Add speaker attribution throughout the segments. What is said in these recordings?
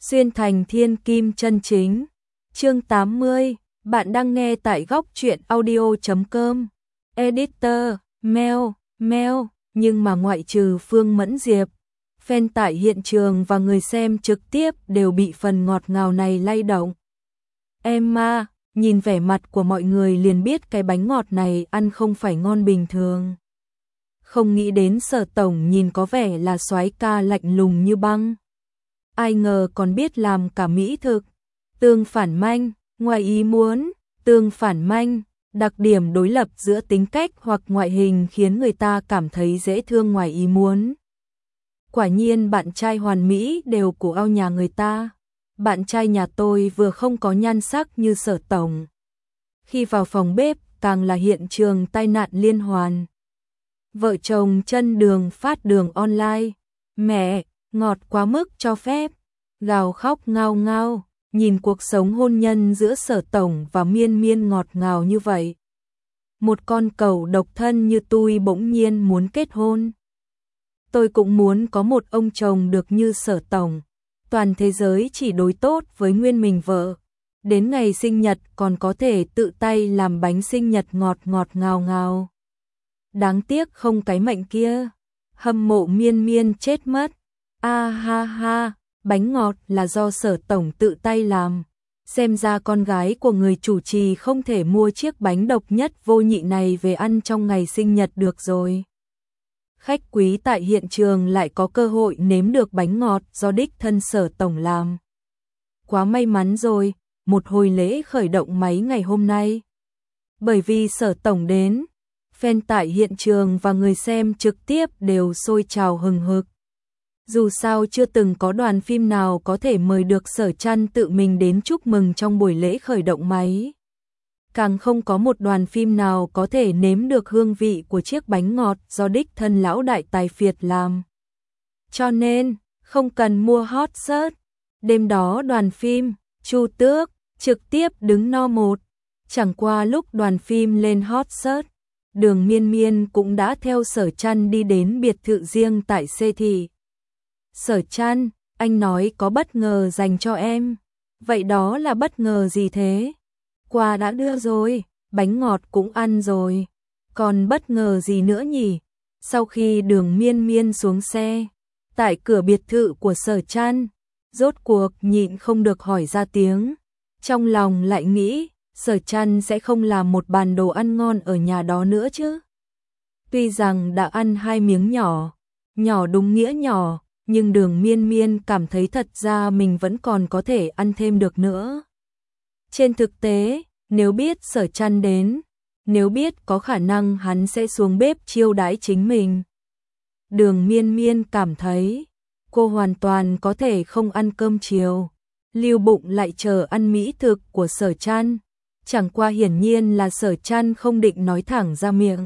Speaker 1: Xuyên thành thiên kim chân chính. Chương 80, bạn đang nghe tại góc truyện audio.com. Editor, mail, nhưng mà ngoại trừ Phương Mẫn Diệp, fan tại hiện trường và người xem trực tiếp đều bị phần ngọt ngào này lay động. Emma, nhìn vẻ mặt của mọi người liền biết cái bánh ngọt này ăn không phải ngon bình thường. Không nghĩ đến Sở tổng nhìn có vẻ là soái ca lạnh lùng như băng. Ai ngờ còn biết làm cả mỹ thực. Tương phản manh, ngoài ý muốn, tương phản manh, đặc điểm đối lập giữa tính cách hoặc ngoại hình khiến người ta cảm thấy dễ thương ngoài ý muốn. Quả nhiên bạn trai hoàn mỹ đều của ao nhà người ta. Bạn trai nhà tôi vừa không có nhan sắc như Sở tổng. Khi vào phòng bếp càng là hiện trường tai nạn liên hoàn. Vợ chồng chân đường phát đường online. Mẹ, ngọt quá mức cho phép. Gào khóc ngao ngao, nhìn cuộc sống hôn nhân giữa Sở tổng và Miên Miên ngọt ngào như vậy. Một con cẩu độc thân như tôi bỗng nhiên muốn kết hôn. Tôi cũng muốn có một ông chồng được như Sở tổng. Toàn thế giới chỉ đối tốt với nguyên mình vợ. Đến ngày sinh nhật còn có thể tự tay làm bánh sinh nhật ngọt ngọt ngào ngào. Đáng tiếc không cái mệnh kia. Hâm mộ Miên Miên chết mất. A ha ha, bánh ngọt là do Sở tổng tự tay làm. Xem ra con gái của người chủ trì không thể mua chiếc bánh độc nhất vô nhị này về ăn trong ngày sinh nhật được rồi. Khách quý tại hiện trường lại có cơ hội nếm được bánh ngọt do đích thân Sở tổng làm. Quá may mắn rồi, một hồi lễ khởi động máy ngày hôm nay. Bởi vì Sở tổng đến, fan tại hiện trường và người xem trực tiếp đều sôi trào hừng hực. Dù sao chưa từng có đoàn phim nào có thể mời được Sở Trăn tự mình đến chúc mừng trong buổi lễ khởi động máy. Càng không có một đoàn phim nào có thể nếm được hương vị của chiếc bánh ngọt do đích thân lão đại tài phiệt làm. Cho nên, không cần mua hot search. Đêm đó đoàn phim, Chu Tước, trực tiếp đứng no một. Chẳng qua lúc đoàn phim lên hot search, Đường Miên Miên cũng đã theo Sở Trăn đi đến biệt thự riêng tại Xê Thị. Sở Trăn, anh nói có bất ngờ dành cho em. Vậy đó là bất ngờ gì thế? Quà đã đưa rồi, bánh ngọt cũng ăn rồi. Còn bất ngờ gì nữa nhỉ? Sau khi Đường Miên Miên xuống xe, tại cửa biệt thự của Sở Trăn, rốt cuộc nhịn không được hỏi ra tiếng. Trong lòng lại nghĩ, Sở Trăn sẽ không làm một bàn đồ ăn ngon ở nhà đó nữa chứ. Tuy rằng đã ăn 2 miếng nhỏ, nhỏ đúng nghĩa nhỏ, nhưng Đường Miên Miên cảm thấy thật ra mình vẫn còn có thể ăn thêm được nữa. Trên thực tế, nếu biết Sở Trăn đến, nếu biết có khả năng hắn sẽ xuống bếp chiêu đãi chính mình. Đường Miên Miên cảm thấy, cô hoàn toàn có thể không ăn cơm chiều, lưu bụng lại chờ ăn mỹ thực của Sở Trăn. Chẳng qua hiển nhiên là Sở Trăn không định nói thẳng ra miệng,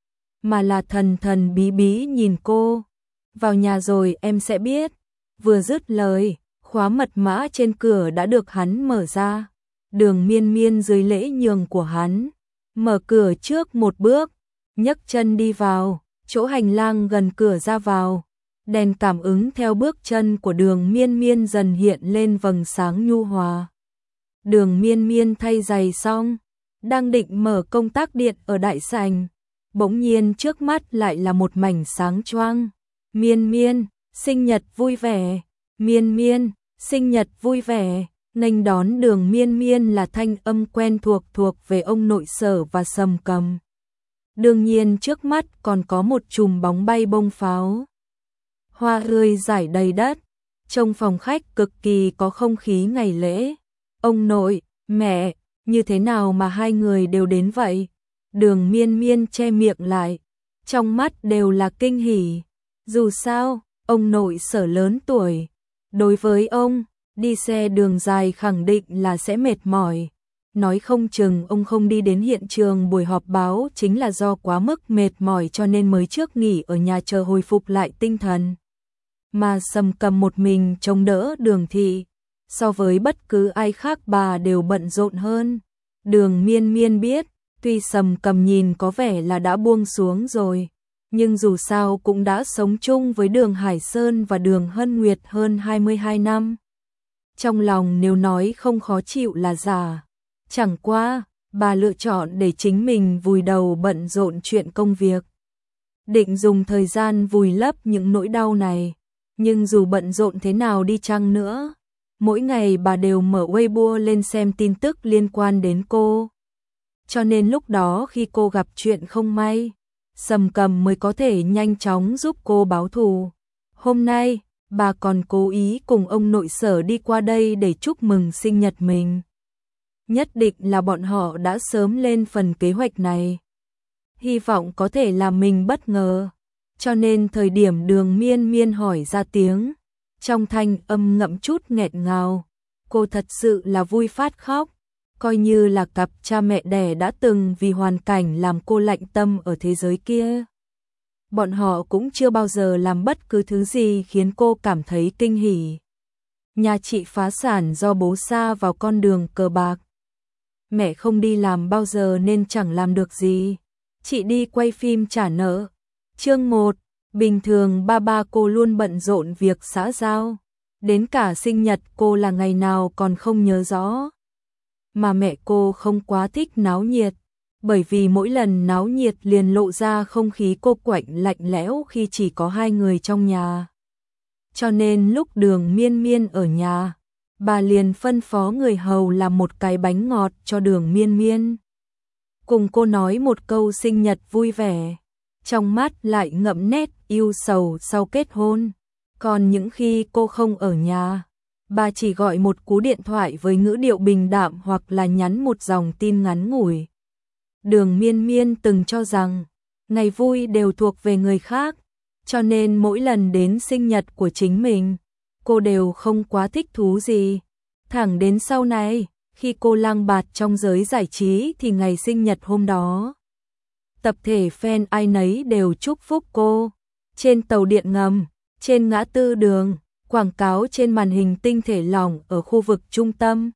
Speaker 1: mà là thần thần bí bí nhìn cô. Vào nhà rồi em sẽ biết. Vừa dứt lời, khóa mật mã trên cửa đã được hắn mở ra. Đường Miên Miên dưới lễ nhường của hắn, mở cửa trước một bước, nhấc chân đi vào, chỗ hành lang gần cửa ra vào. Đèn cảm ứng theo bước chân của Đường Miên Miên dần hiện lên vầng sáng nhu hòa. Đường Miên Miên thay giày xong, đang định mở công tắc điện ở đại sảnh, bỗng nhiên trước mắt lại là một mảnh sáng choang. Miên Miên, sinh nhật vui vẻ. Miên Miên, sinh nhật vui vẻ. Nghênh đón Đường Miên Miên là thanh âm quen thuộc về ông nội Sở và Sầm Cầm. Đương nhiên trước mắt còn có một chùm bóng bay bông pháo. Hoa rơi rải đầy đất. Trong phòng khách cực kỳ có không khí ngày lễ. Ông nội, mẹ, như thế nào mà hai người đều đến vậy? Đường Miên Miên che miệng lại, trong mắt đều là kinh hỉ. Dù sao, ông nội Sở lớn tuổi. Đối với ông, đi xe đường dài khẳng định là sẽ mệt mỏi. Nói không chừng ông không đi đến hiện trường buổi họp báo chính là do quá mức mệt mỏi cho nên mới trước nghỉ ở nhà chờ hồi phục lại tinh thần. Mà Sầm Cầm một mình trông đỡ Đường thị, so với bất cứ ai khác bà đều bận rộn hơn. Đường Miên Miên biết, tuy Sầm Cầm nhìn có vẻ là đã buông xuống rồi, nhưng dù sao cũng đã sống chung với Đường Hải Sơn và Đường Hân Nguyệt hơn 22 năm. Trong lòng nếu nói không khó chịu là giả. Chẳng qua, bà lựa chọn để chính mình vùi đầu bận rộn chuyện công việc. Định dùng thời gian vùi lấp những nỗi đau này. Nhưng dù bận rộn thế nào đi chăng nữa, mỗi ngày bà đều mở Weibo lên xem tin tức liên quan đến cô. Cho nên lúc đó khi cô gặp chuyện không may, Sầm Cầm mới có thể nhanh chóng giúp cô báo thù. Hôm nay, bà còn cố ý cùng ông nội Sở đi qua đây để chúc mừng sinh nhật mình. Nhất định là bọn họ đã sớm lên phần kế hoạch này. Hy vọng có thể làm mình bất ngờ. Cho nên thời điểm Đường Miên Miên hỏi ra tiếng, trong thanh âm ngậm chút nghẹn ngào, cô thật sự là vui phát khóc. Coi như là cặp cha mẹ đẻ đã từng vì hoàn cảnh làm cô lạnh tâm ở thế giới kia. Bọn họ cũng chưa bao giờ làm bất cứ thứ gì khiến cô cảm thấy kinh hỉ. Nhà chị phá sản do bố sa vào con đường cờ bạc. Mẹ không đi làm bao giờ nên chẳng làm được gì. Chị đi quay phim trả nợ. Chương 1, bình thường ba cô luôn bận rộn việc xã giao. Đến cả sinh nhật cô là ngày nào còn không nhớ rõ. Mà mẹ cô không quá thích náo nhiệt, bởi vì mỗi lần náo nhiệt liền lộ ra không khí cô quạnh lạnh lẽo khi chỉ có hai người trong nhà. Cho nên lúc Đường Miên Miên ở nhà, bà liền phân phó người hầu làm một cái bánh ngọt cho Đường Miên Miên. Cùng cô nói một câu sinh nhật vui vẻ, trong mắt lại ngậm nét yêu sầu sau kết hôn. Còn những khi cô không ở nhà, bà chỉ gọi một cú điện thoại với ngữ điệu bình đạm hoặc là nhắn một dòng tin ngắn ngủi. Đường Miên Miên từng cho rằng, ngày vui đều thuộc về người khác, cho nên mỗi lần đến sinh nhật của chính mình, cô đều không quá thích thú gì. Thẳng đến sau này, khi cô lang bạt trong giới giải trí thì ngày sinh nhật hôm đó, tập thể fan ai nấy đều chúc phúc cô. Trên tàu điện ngầm, trên ngã tư đường, quảng cáo trên màn hình tinh thể lỏng ở khu vực trung tâm.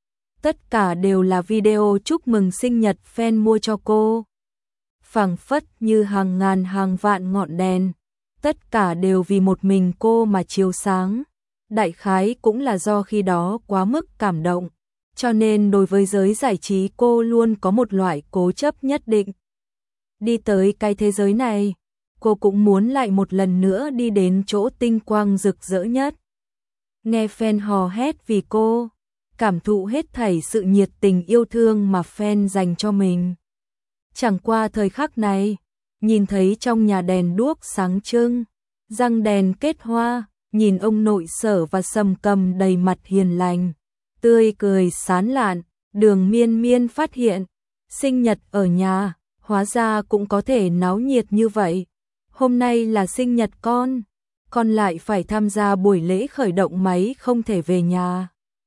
Speaker 1: Tất cả đều là video chúc mừng sinh nhật fan mua cho cô. Phảng phất như hàng ngàn hàng vạn ngọn đèn, tất cả đều vì một mình cô mà chiếu sáng. Đại khái cũng là do khi đó quá mức cảm động, cho nên đối với giới giải trí cô luôn có một loại cố chấp nhất định. Đi tới cái thế giới này, cô cũng muốn lại một lần nữa đi đến chỗ tinh quang rực rỡ nhất. Nghe fan hò hét vì cô, cảm thụ hết thảy sự nhiệt tình yêu thương mà fan dành cho mình. Chẳng qua thời khắc này, nhìn thấy trong nhà đèn đuốc sáng trưng, răng đèn kết hoa, nhìn ông nội Sở và Sầm Cầm đầy mặt hiền lành, tươi cười sán lạn, Đường Miên Miên phát hiện, sinh nhật ở nhà, hóa ra cũng có thể náo nhiệt như vậy. Hôm nay là sinh nhật con lại phải tham gia buổi lễ khởi động máy không thể về nhà.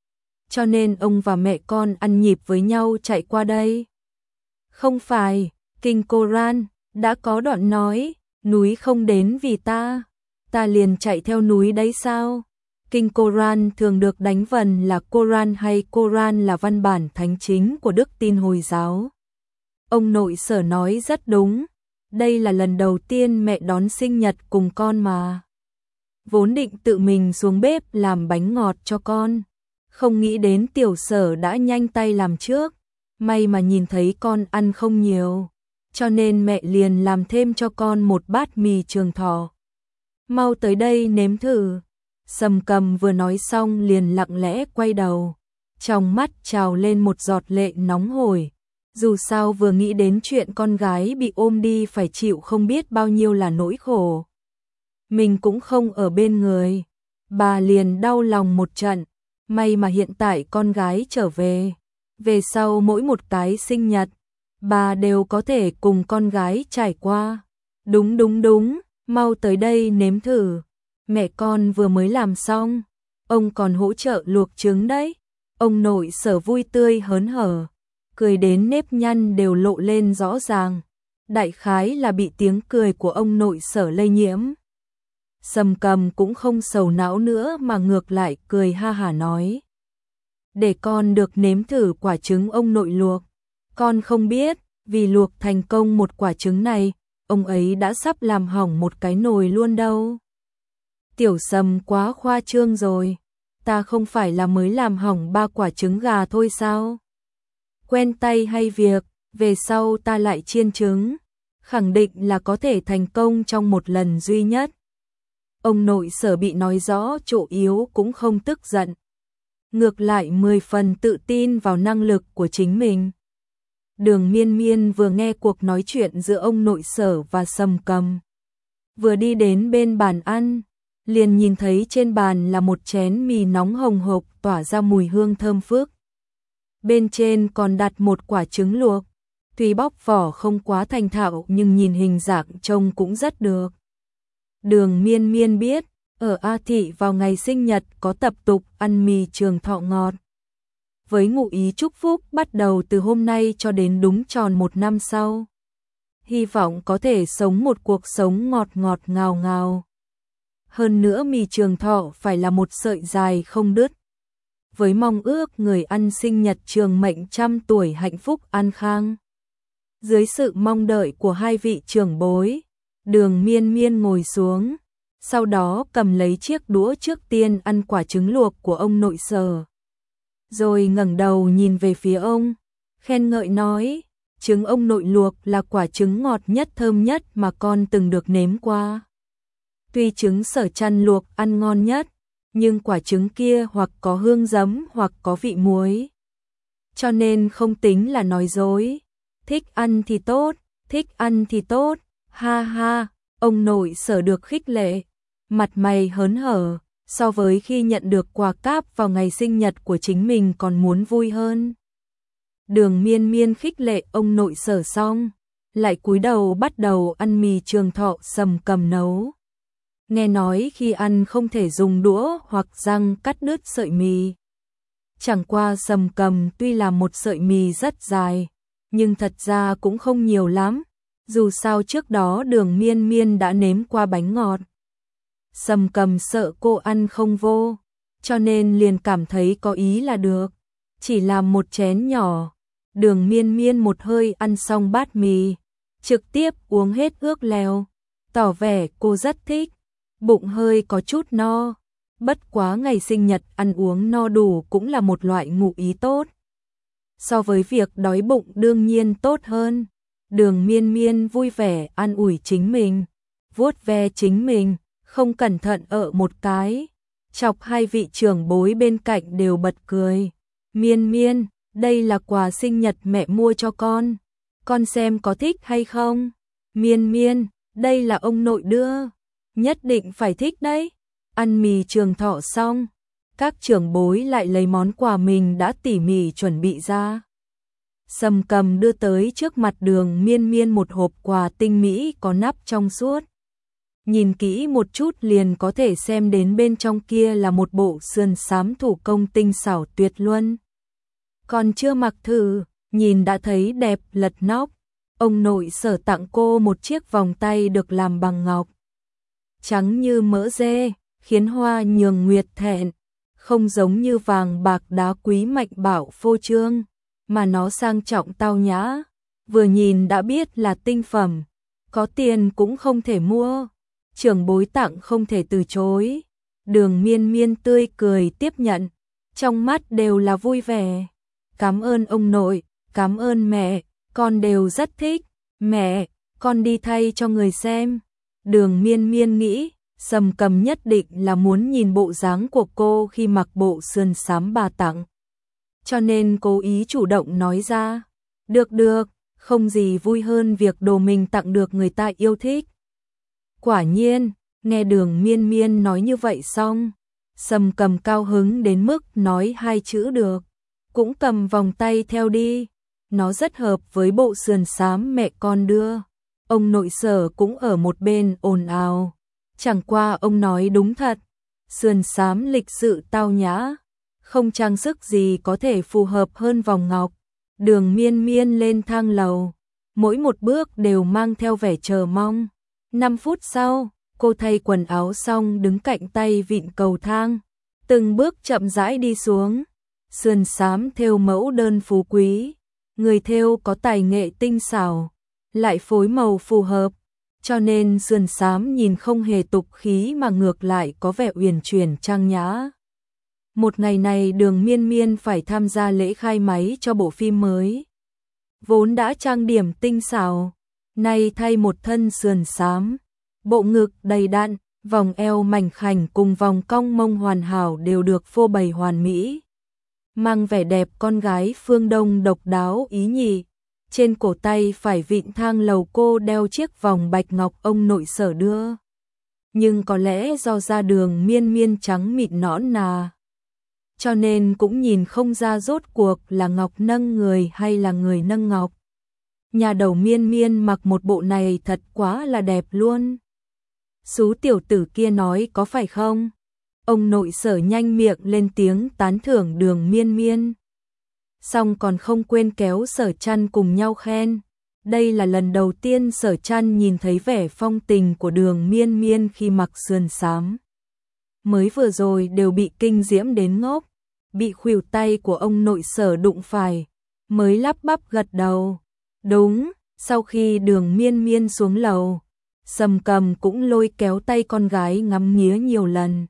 Speaker 1: Cho nên ông và mẹ con ăn nhịp với nhau chạy qua đây. Không phải, Kinh Koran đã có đoạn nói, núi không đến vì ta liền chạy theo núi đấy sao? Kinh Koran thường được đánh vần là Koran hay Koran là văn bản thánh chính của đức tin Hồi giáo. Ông nội Sở nói rất đúng, đây là lần đầu tiên mẹ đón sinh nhật cùng con mà. Vốn định tự mình xuống bếp làm bánh ngọt cho con, không nghĩ đến tiểu Sở đã nhanh tay làm trước, may mà nhìn thấy con ăn không nhiều, cho nên mẹ liền làm thêm cho con một bát mì Trường Thọ. Mau tới đây nếm thử. Sầm Cầm vừa nói xong liền lặng lẽ quay đầu, trong mắt trào lên một giọt lệ nóng hổi. Dù sao vừa nghĩ đến chuyện con gái bị ôm đi phải chịu không biết bao nhiêu là nỗi khổ. Mình cũng không ở bên người, bà liền đau lòng một trận. May mà hiện tại con gái trở về, về sau mỗi một cái sinh nhật, bà đều có thể cùng con gái trải qua. Đúng, mau tới đây nếm thử. Mẹ con vừa mới làm xong, ông còn hỗ trợ luộc trứng đấy. Ông nội Sở vui tươi hớn hở, cười đến nếp nhăn đều lộ lên rõ ràng. Đại khái là bị tiếng cười của ông nội Sở lây nhiễm. Sầm Cầm cũng không sầu não nữa mà ngược lại cười ha hả nói. Để con được nếm thử quả trứng ông nội luộc. Con không biết, vì luộc thành công một quả trứng này, ông ấy đã sắp làm hỏng một cái nồi luôn đâu. Tiểu Sầm quá khoa trương rồi. ta không phải là mới làm hỏng 3 quả trứng gà thôi sao? Quen tay hay việc, về sau ta lại chiên trứng, khẳng định là có thể thành công trong một lần duy nhất. Ông nội Sở bị nói rõ chỗ yếu cũng không tức giận. Ngược lại 10 phần tự tin vào năng lực của chính mình. Đường Miên Miên vừa nghe cuộc nói chuyện giữa ông nội Sở và Sầm Cầm. Vừa đi đến bên bàn ăn, liền nhìn thấy trên bàn là một chén mì nóng hồng hộc tỏa ra mùi hương thơm phức. Bên trên còn đặt một quả trứng luộc, tuy bóc vỏ không quá thành thạo nhưng nhìn hình dạng trông cũng rất được. Đường Miên Miên biết, ở A Thị vào ngày sinh nhật có tập tục ăn mì trường thọ ngọt. Với ngụ ý chúc phúc bắt đầu từ hôm nay cho đến đúng tròn 1 năm sau. Hy vọng có thể sống một cuộc sống ngọt ngọt ngào ngào. Hơn nữa mì trường thọ phải là một sợi dài không đứt. Với mong ước người ăn sinh nhật trường mệnh 100 tuổi hạnh phúc an khang. Dưới sự mong đợi của hai vị trưởng bối, Đường Miên Miên ngồi xuống, sau đó cầm lấy chiếc đũa trước tiên ăn quả trứng luộc của ông nội Sở. Rồi ngẩng đầu nhìn về phía ông, khen ngợi nói, trứng ông nội luộc là quả trứng ngọt nhất thơm nhất mà con từng được nếm qua. Tuy trứng Sở chăn luộc ăn ngon nhất, nhưng quả trứng kia hoặc có hương giấm hoặc có vị muối. Cho nên không tính là nói dối. Thích ăn thì tốt, thích ăn thì tốt, ha ha, ông nội Sở được khích lệ, mặt mày hớn hở, so với khi nhận được quà cáp vào ngày sinh nhật của chính mình còn muốn vui hơn. Đường Miên Miên khích lệ ông nội Sở xong, lại cúi đầu bắt đầu ăn mì trường thọ Sầm Cầm nấu. Nghe nói khi ăn không thể dùng đũa hoặc răng cắt đứt sợi mì. Chẳng qua Sầm Cầm tuy là một sợi mì rất dài, nhưng thật ra cũng không nhiều lắm, dù sao trước đó Đường Miên Miên đã nếm qua bánh ngọt. Sầm Cầm sợ cô ăn không vô, cho nên liền cảm thấy có ý là được, chỉ làm một chén nhỏ. Đường Miên Miên một hơi ăn xong bát mì, trực tiếp uống hết ướt lèo, tỏ vẻ cô rất thích, bụng hơi có chút no. Bất quá ngày sinh nhật ăn uống no đủ cũng là một loại ngụ ý tốt. So với việc đói bụng đương nhiên tốt hơn. Đường Miên Miên vui vẻ an ủi chính mình, vuốt ve chính mình, không cẩn thận ở một cái, chọc hai vị trưởng bối bên cạnh đều bật cười. Miên Miên, đây là quà sinh nhật mẹ mua cho con xem có thích hay không? Miên Miên, đây là ông nội đưa, nhất định phải thích đấy. Ăn mì trường thọ xong, các trưởng bối lại lấy món quà mình đã tỉ mỉ chuẩn bị ra. Sầm Cầm đưa tới trước mặt Đường Miên Miên một hộp quà tinh mỹ có nắp trong suốt. Nhìn kỹ một chút liền có thể xem đến bên trong kia là một bộ sườn xám thủ công tinh xảo tuyệt luân. Còn chưa mặc thử, nhìn đã thấy đẹp lật nóc. Ông nội Sở tặng cô một chiếc vòng tay được làm bằng ngọc, trắng như mỡ dê, khiến Hoa Nhường Nguyệt thẹn, không giống như vàng bạc đá quý mạnh bảo phô trương, mà nó sang trọng tao nhã, vừa nhìn đã biết là tinh phẩm, có tiền cũng không thể mua, trưởng bối tặng không thể từ chối. Đường Miên Miên tươi cười tiếp nhận, trong mắt đều là vui vẻ. Cảm ơn ông nội, cảm ơn mẹ, con đều rất thích, mẹ, con đi thay cho người xem. Đường Miên Miên nghĩ, Sầm Cầm nhất định là muốn nhìn bộ dáng của cô khi mặc bộ sườn xám bà tặng. Cho nên cố ý chủ động nói ra, được, không gì vui hơn việc đồ mình tặng được người ta yêu thích. Quả nhiên, nghe Đường Miên Miên nói như vậy xong, Sầm Cầm cao hứng đến mức nói 2 chữ được, cũng cầm vòng tay theo đi, nó rất hợp với bộ sườn xám mẹ con đưa. Ông nội Sở cũng ở một bên ồn ào, chẳng qua ông nói đúng thật, sườn xám lịch sự tao nhã, không trang sức gì có thể phù hợp hơn vòng ngọc. Đường Miên Miên lên thang lầu, mỗi một bước đều mang theo vẻ chờ mong. 5 phút sau, cô thay quần áo xong đứng cạnh tay vịn cầu thang, từng bước chậm rãi đi xuống. Sườn xám thêu mẫu đơn phú quý, người thêu có tài nghệ tinh xảo, lại phối màu phù hợp, cho nên sườn xám nhìn không hề tục khí mà ngược lại có vẻ uyển chuyển trang nhã. Một ngày này Đường Miên Miên phải tham gia lễ khai máy cho bộ phim mới. Vốn đã trang điểm tinh xảo, nay thay một thân sườn xám, bộ ngực đầy đặn, vòng eo mảnh khảnh cùng vòng cong mông hoàn hảo đều được phô bày hoàn mỹ. Mang vẻ đẹp con gái phương Đông độc đáo ý nhị. Trên cổ tay phải vịn thang lầu cô đeo chiếc vòng bạch ngọc ông nội Sở đưa. Nhưng có lẽ do da Đường Miên Miên trắng mịn nõn nà, cho nên cũng nhìn không ra rốt cuộc là ngọc nâng người hay là người nâng ngọc. Nhà đầu Miên Miên mặc một bộ này thật quá là đẹp luôn. Sú tiểu tử kia nói có phải không? Ông nội Sở nhanh miệng lên tiếng tán thưởng Đường Miên Miên. Xong còn không quên kéo Sở Trăn cùng nhau khen. Đây là lần đầu tiên Sở Trăn nhìn thấy vẻ phong tình của Đường Miên Miên khi mặc sườn xám. Mới vừa rồi đều bị kinh diễm đến ngốc, bị khuỷu tay của ông nội Sở đụng phải, mới lắp bắp gật đầu. Đúng, sau khi Đường Miên Miên xuống lầu, Sầm Cầm cũng lôi kéo tay con gái ngắm nghía nhiều lần.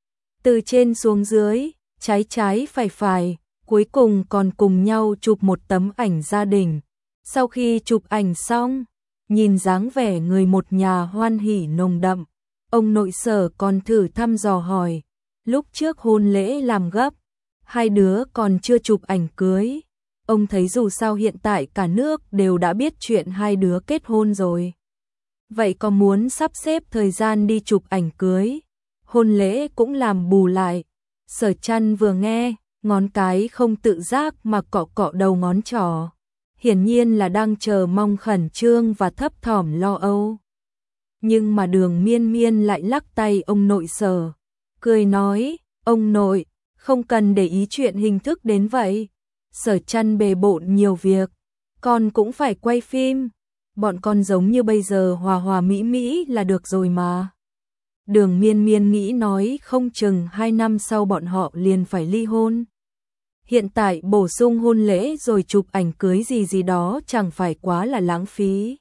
Speaker 1: Từ trên xuống dưới, trái trái phải phải, cuối cùng còn cùng nhau chụp một tấm ảnh gia đình. Sau khi chụp ảnh xong, nhìn dáng vẻ người một nhà hoan hỉ nồng đậm, ông nội Sở còn thử thăm dò hỏi, lúc trước hôn lễ làm gấp, hai đứa còn chưa chụp ảnh cưới. Ông thấy dù sao hiện tại cả nước đều đã biết chuyện hai đứa kết hôn rồi. Vậy có muốn sắp xếp thời gian đi chụp ảnh cưới, hôn lễ cũng làm bù lại. Sở Trăn vừa nghe, ngón cái không tự giác mà cọ cọ đầu ngón trỏ. Hiển nhiên là đang chờ mong khẩn trương và thấp thỏm lo âu. Nhưng mà Đường Miên Miên lại lắc tay ông nội Sở, cười nói, ông nội, không cần để ý chuyện hình thức đến vậy. Sở Trăn bề bộn nhiều việc, con cũng phải quay phim. Bọn con giống như bây giờ hòa hòa mỹ mỹ là được rồi mà. Đường Miên Miên nghĩ nói không chừng 2 năm sau bọn họ liền phải ly hôn. Hiện tại bổ sung hôn lễ rồi chụp ảnh cưới gì gì đó chẳng phải quá là lãng phí.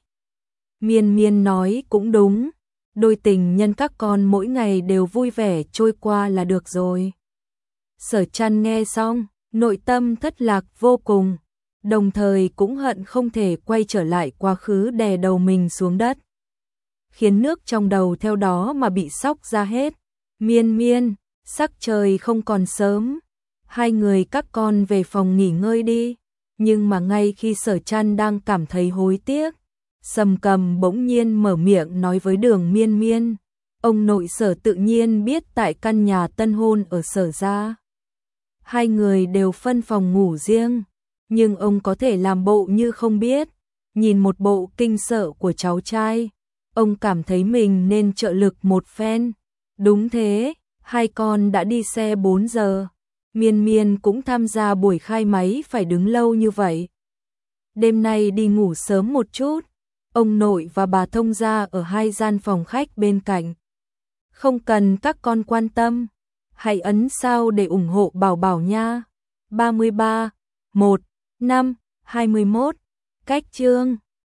Speaker 1: Miên Miên nói cũng đúng, đôi tình nhân các con mỗi ngày đều vui vẻ trôi qua là được rồi. Sở Trăn nghe xong, nội tâm thất lạc vô cùng, đồng thời cũng hận không thể quay trở lại quá khứ đè đầu mình xuống đất. Khiến nước trong đầu theo đó mà bị xóc ra hết. Miên Miên, sắc trời không còn sớm, hai người các con về phòng nghỉ ngơi đi. Nhưng mà ngay khi Sở Trăn đang cảm thấy hối tiếc, Sầm Cầm bỗng nhiên mở miệng nói với Đường Miên Miên, ông nội Sở tự nhiên biết tại căn nhà tân hôn ở Sở gia, hai người đều phân phòng ngủ riêng, nhưng ông có thể làm bộ như không biết. Nhìn một bộ kinh sợ của cháu trai, ông cảm thấy mình nên trợ lực một phen. Đúng thế, hai con đã đi xe 4 giờ. Miên Miên cũng tham gia buổi khai máy phải đứng lâu như vậy. Đêm nay đi ngủ sớm một chút. Ông nội và bà thông gia ở 2 gian phòng khách bên cạnh. Không cần các con quan tâm. Hãy ấn sao để ủng hộ Bảo Bảo nha. 33 1 5 21 Cách chương